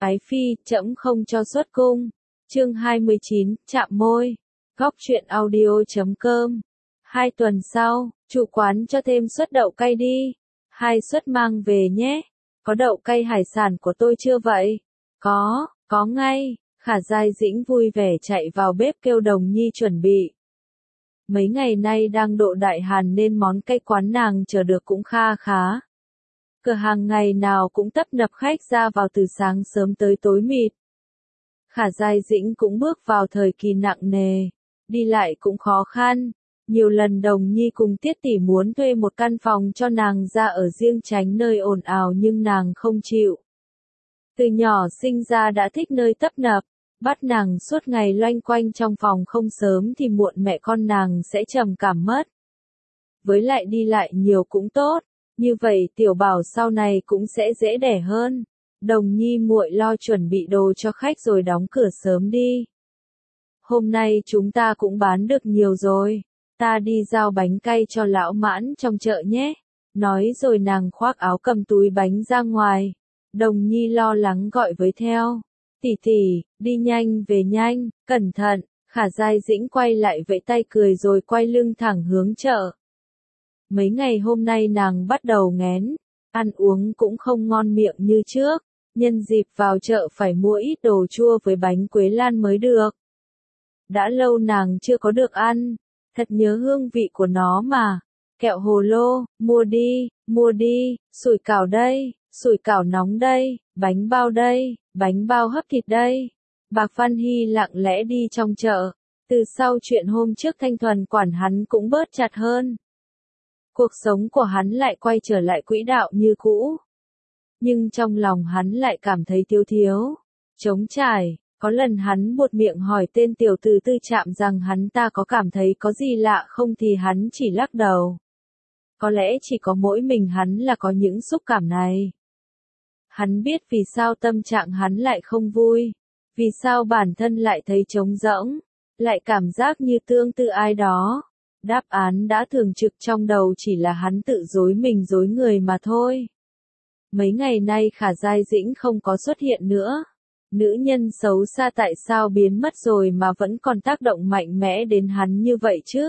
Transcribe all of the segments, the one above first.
Ái phi, trẫm không cho xuất cung. Chương 29, chạm môi. Góc truyện audio.com. 2 tuần sau, chủ quán cho thêm suất đậu cay đi. 2 suất mang về nhé. Có đậu cay hải sản của tôi chưa vậy? Có ngay. Khả Giai Dĩnh vui vẻ chạy vào bếp kêu Đồng Nhi chuẩn bị. Mấy ngày nay đang độ đại hàn nên món cay quán nàng chờ được cũng kha khá. Cửa hàng ngày nào cũng tấp nập khách ra vào từ sáng sớm tới tối mịt. Khả Giai Dĩnh cũng bước vào thời kỳ nặng nề, đi lại cũng khó khăn. Nhiều lần Đồng Nhi cùng Tiết tỷ muốn thuê một căn phòng cho nàng ra ở riêng tránh nơi ồn ào nhưng nàng không chịu. Từ nhỏ sinh ra đã thích nơi tấp nập, bắt nàng suốt ngày loanh quanh trong phòng không sớm thì muộn mẹ con nàng sẽ trầm cảm mất. Với lại đi lại nhiều cũng tốt, như vậy tiểu bảo sau này cũng sẽ dễ đẻ hơn. Đồng Nhi muội lo chuẩn bị đồ cho khách rồi đóng cửa sớm đi. Hôm nay chúng ta cũng bán được nhiều rồi, ta đi giao bánh cay cho lão Mãn trong chợ nhé. Nói rồi nàng khoác áo cầm túi bánh ra ngoài. Đồng Nhi lo lắng gọi với theo. Tỷ tỷ, đi nhanh về nhanh, cẩn thận. Khả Giai Dĩnh quay lại vẫy tay cười rồi quay lưng thẳng hướng chợ. Mấy ngày hôm nay nàng bắt đầu nghén, ăn uống cũng không ngon miệng như trước, nhân dịp vào chợ phải mua ít đồ chua với bánh quế lan mới được. Đã lâu nàng chưa có được ăn, thật nhớ hương vị của nó mà. Kẹo hồ lô, mua đi, sủi cảo đây, sủi cảo nóng đây, bánh bao hấp thịt đây. Bạc Văn Hy lặng lẽ đi trong chợ, từ sau chuyện hôm trước Thanh Thuần quản hắn cũng bớt chặt hơn. Cuộc sống của hắn lại quay trở lại quỹ đạo như cũ. Nhưng trong lòng hắn lại cảm thấy thiếu, trống trải. Có lần hắn buột miệng hỏi tên tiểu tử Tư Trạm rằng hắn ta có cảm thấy có gì lạ không thì hắn chỉ lắc đầu. Có lẽ chỉ có mỗi mình hắn là có những xúc cảm này. Hắn biết vì sao tâm trạng hắn lại không vui, vì sao bản thân lại thấy trống rỗng, lại cảm giác như tương tự ai đó. Đáp án đã thường trực trong đầu chỉ là hắn tự dối mình dối người mà thôi. Mấy ngày nay Khả Giai Dĩnh không có xuất hiện nữa. Nữ nhân xấu xa tại sao biến mất rồi mà vẫn còn tác động mạnh mẽ đến hắn như vậy chứ?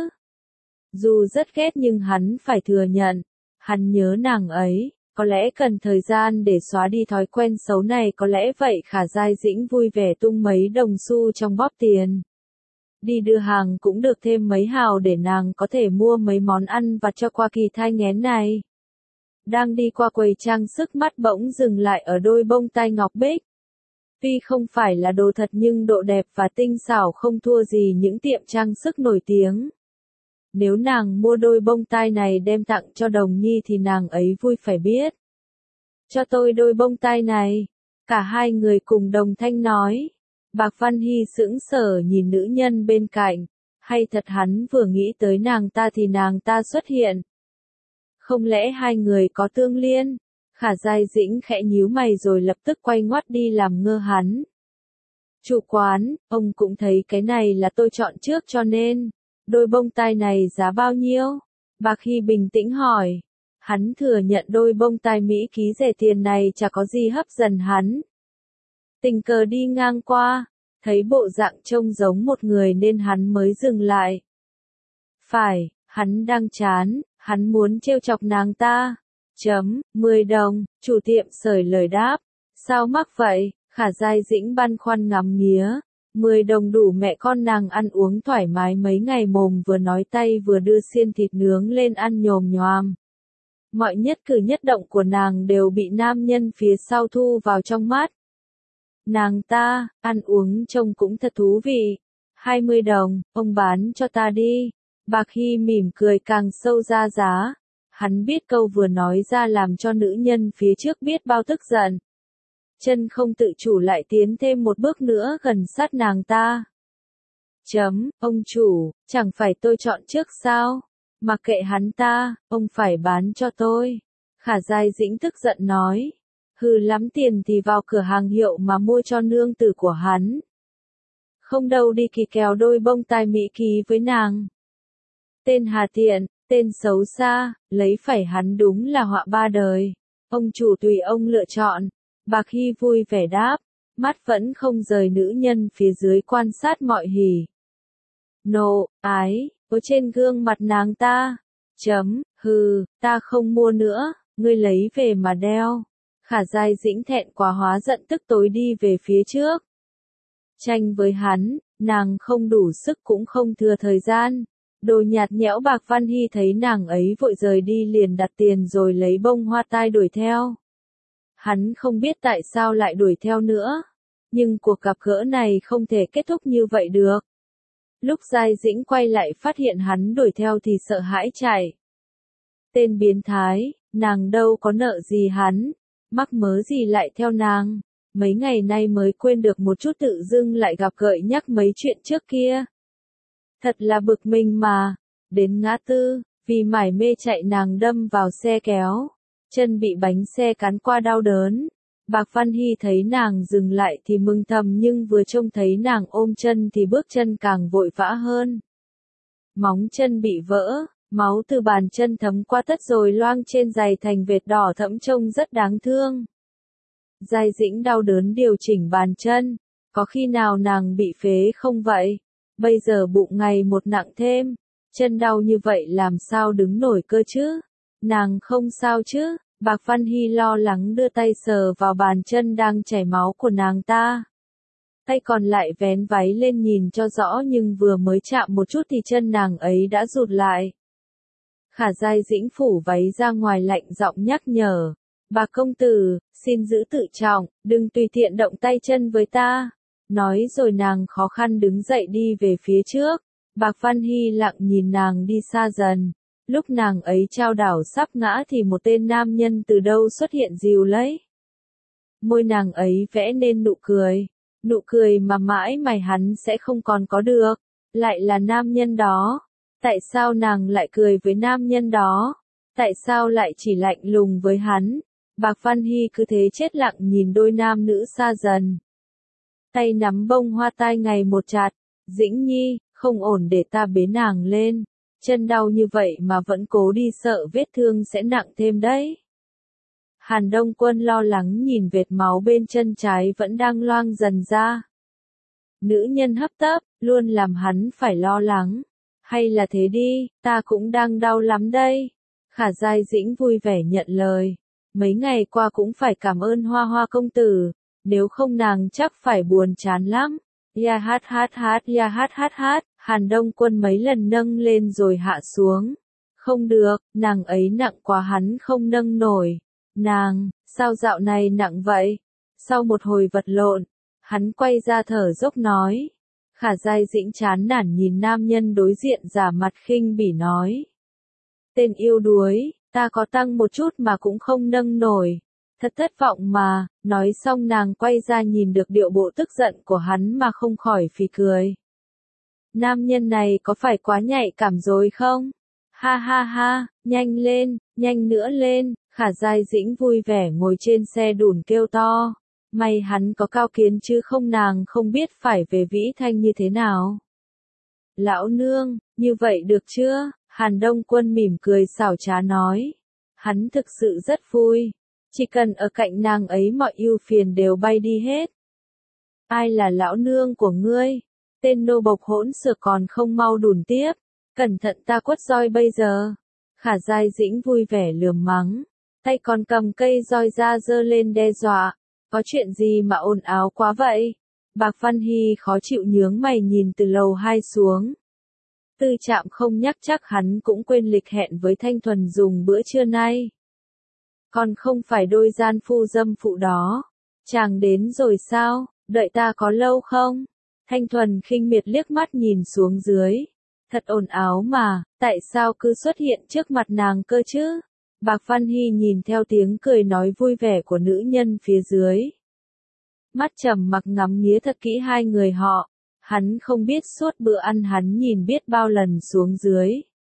Dù rất ghét nhưng hắn phải thừa nhận, hắn nhớ nàng ấy, có lẽ cần thời gian để xóa đi thói quen xấu này. Có lẽ vậy Khả Giai Dĩnh vui vẻ tung mấy đồng xu trong bóp tiền. Đi đưa hàng cũng được thêm mấy hào để nàng có thể mua mấy món ăn vặt cho qua kỳ thai nghén này. Đang đi qua quầy trang sức mắt bỗng dừng lại ở đôi bông tai ngọc bích. Tuy không phải là đồ thật nhưng độ đẹp và tinh xảo không thua gì những tiệm trang sức nổi tiếng. Nếu nàng mua đôi bông tai này đem tặng cho Đồng Nhi thì nàng ấy vui phải biết. Cho tôi đôi bông tai này. Cả hai người cùng đồng thanh nói. Bạc Văn Hy sững sờ nhìn nữ nhân bên cạnh. Hay thật hắn vừa nghĩ tới nàng ta thì nàng ta xuất hiện. Không lẽ hai người có tương liên? Khả Giai Dĩnh khẽ nhíu mày rồi lập tức quay ngoắt đi làm ngơ hắn. Chủ quán, ông cũng thấy cái này là tôi chọn trước cho nên. Đôi bông tai này giá bao nhiêu? Bạc Hy bình tĩnh hỏi. Hắn thừa nhận đôi bông tai Mỹ ký rẻ tiền này chả có gì hấp dẫn hắn. Tình cờ đi ngang qua, thấy bộ dạng trông giống một người nên hắn mới dừng lại. Phải, hắn đang chán, hắn muốn trêu chọc nàng ta. 10 đồng, chủ tiệm sởi lời đáp. Sao mắc vậy? Khả Giai Dĩnh băn khoăn ngắm nghía. 10 đồng đủ mẹ con nàng ăn uống thoải mái mấy ngày, mồm vừa nói tay vừa đưa xiên thịt nướng lên ăn nhồm nhoàm. Mọi nhất cử nhất động của nàng đều bị nam nhân phía sau thu vào trong mắt. Nàng ta, ăn uống trông cũng thật thú vị. 20 đồng, ông bán cho ta đi. Bạc Hy mỉm cười càng sâu ra giá. Hắn biết câu vừa nói ra làm cho nữ nhân phía trước biết bao tức giận. Chân không tự chủ lại tiến thêm một bước nữa gần sát nàng ta. Ông chủ, chẳng phải tôi chọn trước sao? Mặc kệ hắn ta, ông phải bán cho tôi. Khả Giai Dĩnh tức giận nói. Hừ, lắm tiền thì vào cửa hàng hiệu mà mua cho nương tử của hắn. Không đâu đi kỳ kèo đôi bông tai Mỹ ký với nàng. Tên hà tiện, tên xấu xa, lấy phải hắn đúng là họa ba đời. Ông chủ tùy ông lựa chọn. Bạc Hy vui vẻ đáp. mắt vẫn không rời nữ nhân phía dưới quan sát mọi hỉ nộ, ái, ở trên gương mặt nàng ta. Hừ, ta không mua nữa, ngươi lấy về mà đeo. Khả Giai Dĩnh thẹn quá hóa giận tức tối đi về phía trước. Tranh với hắn, nàng không đủ sức cũng không thừa thời gian. Đồ nhạt nhẽo Bạc Văn Hy thấy nàng ấy vội rời đi liền đặt tiền rồi lấy bông hoa tai đuổi theo. Hắn không biết tại sao lại đuổi theo nữa. Nhưng cuộc gặp gỡ này không thể kết thúc như vậy được. Lúc Giai Dĩnh quay lại phát hiện hắn đuổi theo thì sợ hãi chạy. Tên biến thái, nàng đâu có nợ gì hắn, mắc mớ gì lại theo nàng, mấy ngày nay mới quên được một chút tự dưng lại gặp gợi nhắc mấy chuyện trước kia. Thật là bực mình mà, đến ngã tư, vì mải mê chạy nàng đâm vào xe kéo, chân bị bánh xe cán qua đau đớn. Bạc Văn Hy thấy nàng dừng lại thì mừng thầm nhưng vừa trông thấy nàng ôm chân thì bước chân càng vội vã hơn. Móng chân bị vỡ, máu từ bàn chân thấm qua tất rồi loang trên giày thành vệt đỏ thẫm trông rất đáng thương. Giai Dĩnh đau đớn điều chỉnh bàn chân, có khi nào nàng bị phế không vậy? Bây giờ bụng ngày một nặng thêm, chân đau như vậy làm sao đứng nổi cơ chứ? Nàng không sao chứ? Bạc Văn Hy lo lắng đưa tay sờ vào bàn chân đang chảy máu của nàng ta. Tay còn lại vén váy lên nhìn cho rõ nhưng vừa mới chạm một chút thì chân nàng ấy đã rụt lại. Khả Giai Dĩnh phủ váy ra ngoài lạnh giọng nhắc nhở. Bạc công tử, xin giữ tự trọng, đừng tùy tiện động tay chân với ta. Nói rồi nàng khó khăn đứng dậy đi về phía trước. Bạc Văn Hy lặng nhìn nàng đi xa dần. Lúc nàng ấy chao đảo sắp ngã thì một tên nam nhân từ đâu xuất hiện dìu lấy. Môi nàng ấy vẽ nên nụ cười mà mãi mày hắn sẽ không còn có được. Lại là nam nhân đó. Tại sao nàng lại cười với nam nhân đó? Tại sao lại chỉ lạnh lùng với hắn? Bạc Văn Hy cứ thế chết lặng nhìn đôi nam nữ xa dần. Tay nắm bông hoa tai ngày một chặt. Dĩnh Nhi, không ổn để ta bế nàng lên. Chân đau như vậy mà vẫn cố đi sợ vết thương sẽ nặng thêm đấy. Hàn Đông Quân lo lắng nhìn vệt máu bên chân trái vẫn đang loang dần ra. Nữ nhân hấp tấp, luôn làm hắn phải lo lắng. Hay là thế đi, ta cũng đang đau lắm đây. Khả Giai Dĩnh vui vẻ nhận lời. Mấy ngày qua cũng phải cảm ơn Hoa Hoa công tử. Nếu không nàng chắc phải buồn chán lắm. Ya hát hát hát ya hát hát hát. Hàn Đông Quân mấy lần nâng lên rồi hạ xuống. Không được, nàng ấy nặng quá hắn không nâng nổi. Nàng, sao dạo này nặng vậy? Sau một hồi vật lộn, hắn quay ra thở dốc nói. Khả Giai Dĩnh chán nản nhìn nam nhân đối diện giả mặt khinh bỉ nói. Tên yêu đuối, ta có tăng một chút mà cũng không nâng nổi. Thật thất vọng mà, nói xong nàng quay ra nhìn được điệu bộ tức giận của hắn mà không khỏi phì cười. Nam nhân này có phải quá nhạy cảm rồi không? Ha ha ha, nhanh nữa lên, Khả Giai Dĩnh vui vẻ ngồi trên xe đủn kêu to. May hắn có cao kiến chứ không nàng không biết phải về Vĩ Thanh như thế nào. Lão nương, như vậy được chưa? Hàn Đông Quân mỉm cười xảo trá nói. Hắn thực sự rất vui. Chỉ cần ở cạnh nàng ấy mọi ưu phiền đều bay đi hết. Ai là lão nương của ngươi? Tên nô bộc hỗn xược còn không mau đùn tiếp. Cẩn thận ta quất roi bây giờ. Khả Giai Dĩnh vui vẻ lườm mắng. Tay còn cầm cây roi ra giơ lên đe dọa. Có chuyện gì mà ồn ào quá vậy? Bạc Văn Hy khó chịu nhướng mày nhìn từ lầu 2 xuống. Tư Trạm không nhắc chắc hắn cũng quên lịch hẹn với Thanh Thuần dùng bữa trưa nay. Còn không phải đôi gian phu dâm phụ đó. Chàng đến rồi sao? Đợi ta có lâu không? Thanh Thuần khinh miệt liếc mắt nhìn xuống dưới. Thật ồn ào mà, tại sao cứ xuất hiện trước mặt nàng cơ chứ? Bạc Văn Hy nhìn theo tiếng cười nói vui vẻ của nữ nhân phía dưới. Mắt trầm mặc ngắm nghía thật kỹ hai người họ. Hắn không biết suốt bữa ăn hắn nhìn biết bao lần xuống dưới.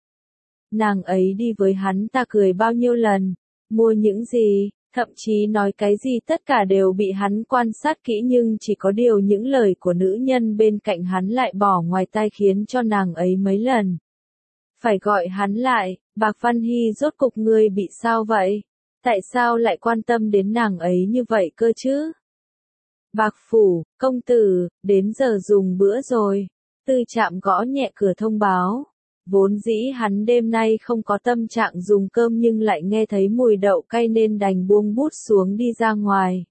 Nàng ấy đi với hắn ta cười bao nhiêu lần, mua những gì, thậm chí nói cái gì tất cả đều bị hắn quan sát kỹ nhưng chỉ có điều những lời của nữ nhân bên cạnh hắn lại bỏ ngoài tai khiến cho nàng ấy mấy lần. Phải gọi hắn lại, Bạc Văn Hy rốt cục ngươi bị sao vậy? Tại sao lại quan tâm đến nàng ấy như vậy cơ chứ? Bạc phủ, công tử, đến giờ dùng bữa rồi. Tư Trạm gõ nhẹ cửa thông báo. Vốn dĩ hắn đêm nay không có tâm trạng dùng cơm nhưng lại nghe thấy mùi đậu cay nên đành buông bút xuống đi ra ngoài.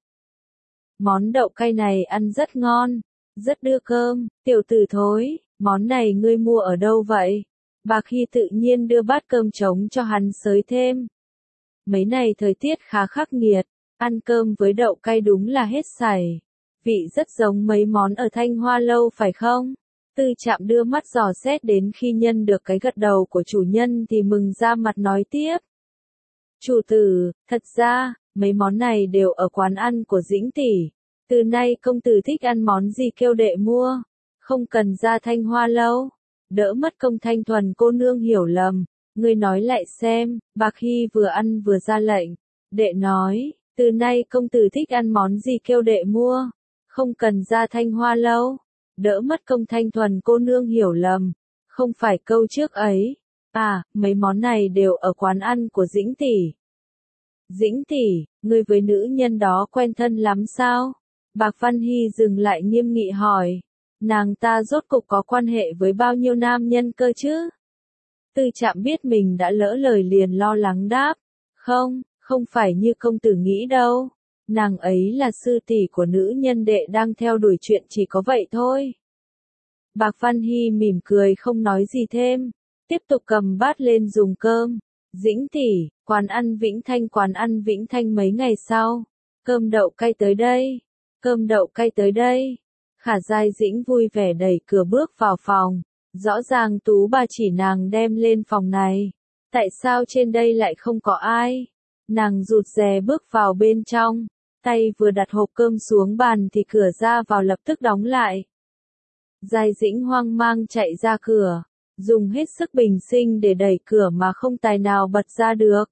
Món đậu cay này ăn rất ngon, rất đưa cơm. Tiểu tử thối, món này ngươi mua ở đâu vậy? Bạc Hy tự nhiên đưa bát cơm trống cho hắn xới thêm. Mấy này thời tiết khá khắc nghiệt, ăn cơm với đậu cay đúng là hết sảy. Vị rất giống mấy món ở Thanh Hoa Lâu phải không? Tư Trạm đưa mắt dò xét đến khi nhân được cái gật đầu của chủ nhân thì mừng ra mặt nói tiếp. Chủ tử, thật ra, mấy món này đều ở quán ăn của Dĩnh tỷ. Từ nay công tử thích ăn món gì kêu đệ mua, không cần ra Thanh Hoa Lâu. Đỡ mất công Thanh Thuần cô nương hiểu lầm, ngươi nói lại xem. Bạc Hy vừa ăn vừa ra lệnh. Đệ nói, từ nay công tử thích ăn món gì kêu đệ mua, không cần ra Thanh Hoa Lâu. Đỡ mất công Thanh Thuần cô nương hiểu lầm, không phải câu trước ấy. À, mấy món này đều ở quán ăn của Dĩnh tỷ. Dĩnh tỷ, ngươi với nữ nhân đó quen thân lắm sao? Bạc Văn Hy dừng lại nghiêm nghị hỏi. Nàng ta rốt cục có quan hệ với bao nhiêu nam nhân cơ chứ? Tư Trạm biết mình đã lỡ lời liền lo lắng đáp. Không, không phải như công tử nghĩ đâu. Nàng ấy là sư tỷ của nữ nhân đệ đang theo đuổi, chuyện chỉ có vậy thôi. Bạc Văn Hy mỉm cười không nói gì thêm, tiếp tục cầm bát lên dùng cơm. Dĩnh tỷ, quán ăn Vĩnh Thanh mấy ngày sau. Cơm đậu cay tới đây. Cơm đậu cay tới đây. Khả Giai Dĩnh vui vẻ đẩy cửa bước vào phòng. Rõ ràng Tú bà chỉ nàng đem lên phòng này. Tại sao trên đây lại không có ai? Nàng rụt rè bước vào bên trong. Tay vừa đặt hộp cơm xuống bàn thì cửa ra vào lập tức đóng lại. Giai Dĩnh hoang mang chạy ra cửa, dùng hết sức bình sinh để đẩy cửa mà không tài nào bật ra được.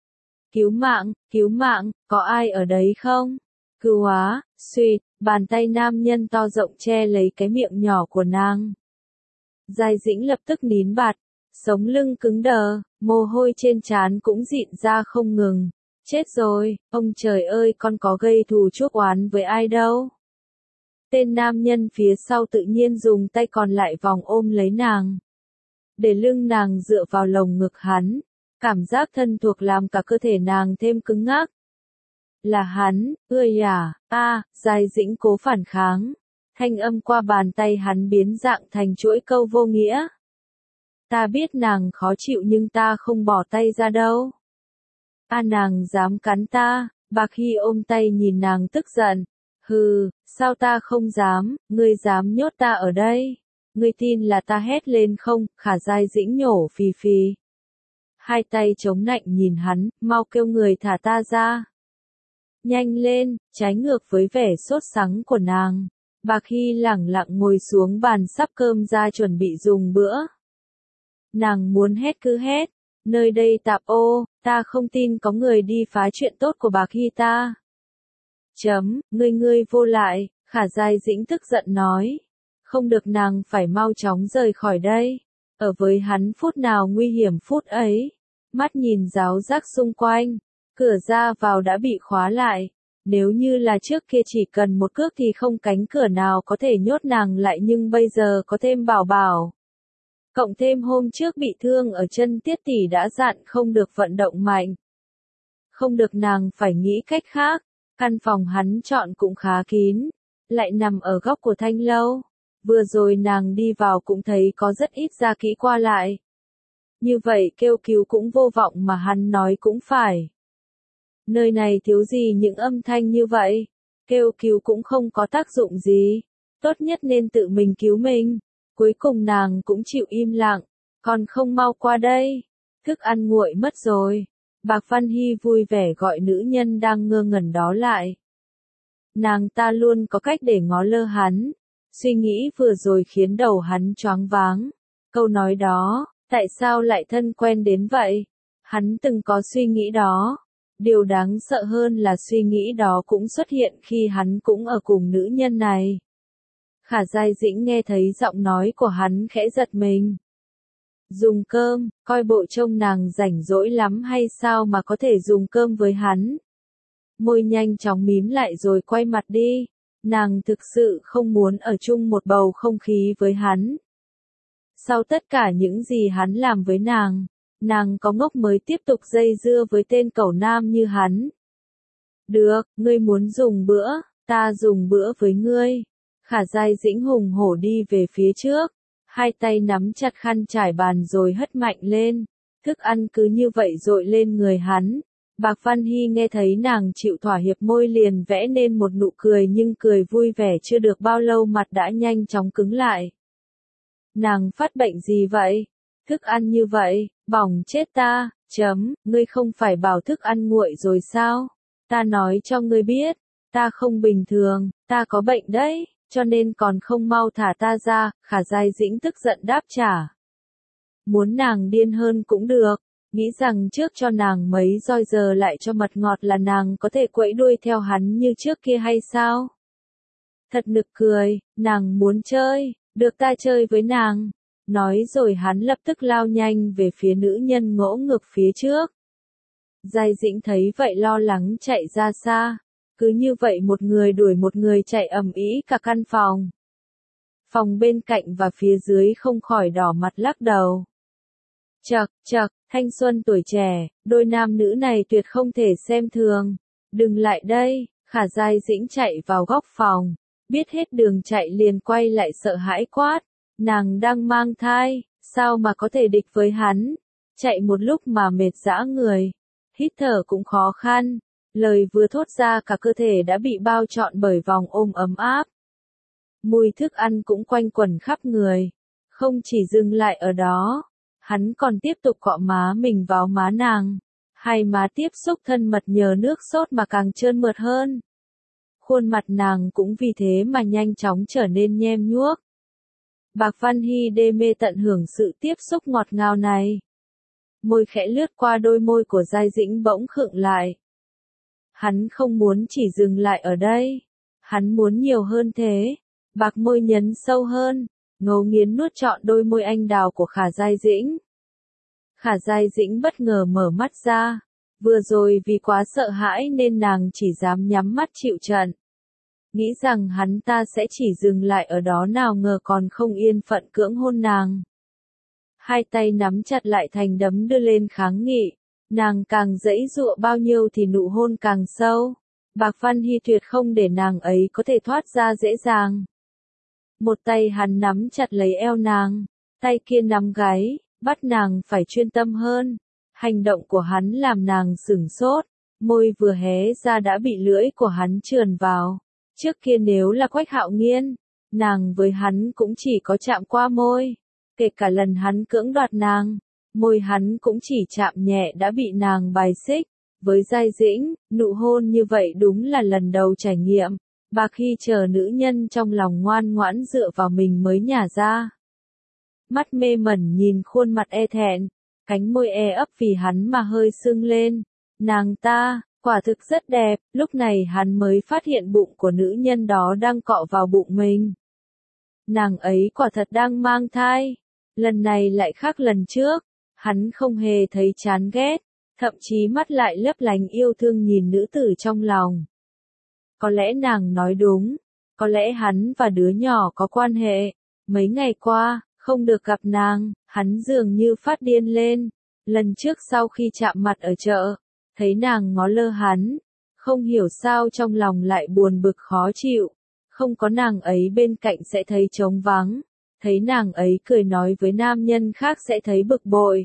Cứu mạng, có ai ở đấy không? Cứu á, suýt, bàn tay nam nhân to rộng che lấy cái miệng nhỏ của nàng. Giai Dĩnh lập tức nín bạt, sống lưng cứng đờ, mồ hôi trên trán cũng dịn ra không ngừng. Chết rồi, ông trời ơi, con có gây thù chuốc oán với ai đâu. Tên nam nhân phía sau tự nhiên dùng tay còn lại vòng ôm lấy nàng. Để lưng nàng dựa vào lồng ngực hắn, cảm giác thân thuộc làm cả cơ thể nàng thêm cứng ngắc. Là hắn, ươi à, Giai Dĩnh cố phản kháng. Thanh âm qua bàn tay hắn biến dạng thành chuỗi câu vô nghĩa. Ta biết nàng khó chịu nhưng ta không bỏ tay ra đâu. À, nàng dám cắn ta? Bạc Hy ôm tay nhìn nàng tức giận. Hừ, sao ta không dám, ngươi dám nhốt ta ở đây? Ngươi tin là ta hét lên không? Khả Giai Dĩnh nhổ phì phì. Hai tay chống nạnh nhìn hắn, mau kêu người thả ta ra. Nhanh lên, trái ngược với vẻ sốt sắng của nàng. Bạc Hy lẳng lặng ngồi xuống bàn sắp cơm ra chuẩn bị dùng bữa. Nàng muốn hét cứ hét. Nơi đây tạp ô, ta không tin có người đi phá chuyện tốt của Bạc Hy ta. Ngươi vô lại, Khả Giai Dĩnh tức giận nói. Không được, nàng phải mau chóng rời khỏi đây. Ở với hắn phút nào nguy hiểm phút ấy. Mắt nhìn ráo rác xung quanh. Cửa ra vào đã bị khóa lại. Nếu như là trước kia chỉ cần một cước thì không cánh cửa nào có thể nhốt nàng lại, nhưng bây giờ có thêm Bảo Bảo. Cộng thêm hôm trước bị thương ở chân, Tiết tỷ đã dặn không được vận động mạnh. Không được, nàng phải nghĩ cách khác. Căn phòng hắn chọn cũng khá kín, lại nằm ở góc của thanh lâu. Vừa rồi nàng đi vào cũng thấy có rất ít gia kỹ qua lại. Như vậy kêu cứu cũng vô vọng mà hắn nói cũng phải. Nơi này thiếu gì những âm thanh như vậy, kêu cứu cũng không có tác dụng gì. Tốt nhất nên tự mình cứu mình. Cuối cùng nàng cũng chịu im lặng, còn không mau qua đây. Thức ăn nguội mất rồi. Bạc Văn Hy vui vẻ gọi nữ nhân đang ngơ ngẩn đó lại. Nàng ta luôn có cách để ngó lơ hắn. Suy nghĩ vừa rồi khiến đầu hắn choáng váng. Câu nói đó, tại sao lại thân quen đến vậy? Hắn từng có suy nghĩ đó. Điều đáng sợ hơn là suy nghĩ đó cũng xuất hiện khi hắn cũng ở cùng nữ nhân này. Khả Giai Dĩnh nghe thấy giọng nói của hắn khẽ giật mình. Dùng cơm, coi bộ trông nàng rảnh rỗi lắm hay sao mà có thể dùng cơm với hắn. Môi nhanh chóng mím lại rồi quay mặt đi. Nàng thực sự không muốn ở chung một bầu không khí với hắn. Sau tất cả những gì hắn làm với nàng có ngốc mới tiếp tục dây dưa với tên cẩu nam như hắn. Được, ngươi muốn dùng bữa, ta dùng bữa với ngươi. Khả Giai Dĩnh hùng hổ đi về phía trước, hai tay nắm chặt khăn trải bàn rồi hất mạnh lên. Thức ăn cứ như vậy dội lên người hắn. Bạc Văn Hy nghe thấy nàng chịu thỏa hiệp môi liền vẽ nên một nụ cười, nhưng cười vui vẻ chưa được bao lâu mặt đã nhanh chóng cứng lại. Nàng phát bệnh gì vậy? Thức ăn như vậy, bỏng chết ta, ngươi không phải bảo thức ăn nguội rồi sao? Ta nói cho ngươi biết, ta không bình thường, ta có bệnh đấy, cho nên còn không mau thả ta ra, Khả Giai Dĩnh tức giận đáp trả. Muốn nàng điên hơn cũng được, nghĩ rằng trước cho nàng mấy roi giờ lại cho mật ngọt là nàng có thể quẫy đuôi theo hắn như trước kia hay sao? Thật nực cười, nàng muốn chơi, được ta chơi với nàng. Nói rồi hắn lập tức lao nhanh về phía nữ nhân ngỗ ngược phía trước. Giai Dĩnh thấy vậy lo lắng chạy ra xa. Cứ như vậy một người đuổi một người chạy ầm ĩ cả căn phòng. Phòng bên cạnh và phía dưới không khỏi đỏ mặt lắc đầu. Chậc, thanh xuân tuổi trẻ, đôi nam nữ này tuyệt không thể xem thường. Đừng lại đây, Khả Giai Dĩnh chạy vào góc phòng. Biết hết đường chạy liền quay lại sợ hãi quát. Nàng đang mang thai, sao mà có thể địch với hắn? Chạy một lúc mà mệt rã người. Hít thở cũng khó khăn. Lời vừa thốt ra cả cơ thể đã bị bao trọn bởi vòng ôm ấm áp. Mùi thức ăn cũng quanh quẩn khắp người. Không chỉ dừng lại ở đó, hắn còn tiếp tục cọ má mình vào má nàng. Hai má tiếp xúc thân mật nhờ nước sốt mà càng trơn mượt hơn. Khuôn mặt nàng cũng vì thế mà nhanh chóng trở nên nhem nhuốc. Bạc Văn Hy đê mê tận hưởng sự tiếp xúc ngọt ngào này. Môi khẽ lướt qua đôi môi của Giai Dĩnh bỗng khựng lại. Hắn không muốn chỉ dừng lại ở đây. Hắn muốn nhiều hơn thế. Bạc môi nhấn sâu hơn, ngấu nghiến nuốt trọn đôi môi anh đào của Khả Giai Dĩnh. Khả Giai Dĩnh bất ngờ mở mắt ra. Vừa rồi vì quá sợ hãi nên nàng chỉ dám nhắm mắt chịu trận. Nghĩ rằng hắn ta sẽ chỉ dừng lại ở đó, nào ngờ còn không yên phận cưỡng hôn nàng. Hai tay nắm chặt lại thành đấm đưa lên kháng nghị. Nàng càng giãy giụa bao nhiêu thì nụ hôn càng sâu. Bạc Văn Hy tuyệt không để nàng ấy có thể thoát ra dễ dàng. Một tay hắn nắm chặt lấy eo nàng, tay kia nắm gáy, bắt nàng phải chuyên tâm hơn. Hành động của hắn làm nàng sửng sốt, môi vừa hé ra đã bị lưỡi của hắn trườn vào. Trước kia nếu là Quách Hạo Nghiên, nàng với hắn cũng chỉ có chạm qua môi. Kể cả lần hắn cưỡng đoạt nàng, môi hắn cũng chỉ chạm nhẹ đã bị nàng bài xích. Với Giai Dĩnh, nụ hôn như vậy đúng là lần đầu trải nghiệm. Bạc Hy chờ nữ nhân trong lòng ngoan ngoãn dựa vào mình mới nhả ra. Mắt mê mẩn nhìn khuôn mặt e thẹn, cánh môi e ấp vì hắn mà hơi sưng lên. Nàng ta, quả thực rất đẹp, lúc này hắn mới phát hiện bụng của nữ nhân đó đang cọ vào bụng mình. Nàng ấy quả thật đang mang thai. Lần này lại khác lần trước, hắn không hề thấy chán ghét, thậm chí mắt lại lấp lánh yêu thương nhìn nữ tử trong lòng. Có lẽ nàng nói đúng, có lẽ hắn và đứa nhỏ có quan hệ. Mấy ngày qua, không được gặp nàng, hắn dường như phát điên lên. Lần trước sau khi chạm mặt ở chợ, thấy nàng ngó lơ hắn, không hiểu sao trong lòng lại buồn bực khó chịu. Không có nàng ấy bên cạnh sẽ thấy trống vắng, thấy nàng ấy cười nói với nam nhân khác sẽ thấy bực bội.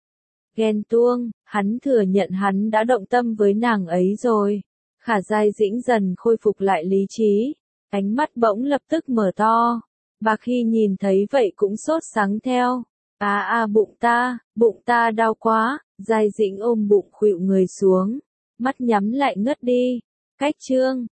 Ghen tuông, hắn thừa nhận hắn đã động tâm với nàng ấy rồi. Khả Giai Dĩnh dần khôi phục lại lý trí, ánh mắt bỗng lập tức mở to. Bạc Hy nhìn thấy vậy cũng sốt sắng theo. Bụng ta đau quá. Giai Dĩnh ôm bụng khuỵu người xuống, mắt nhắm lại ngất đi. Cách chương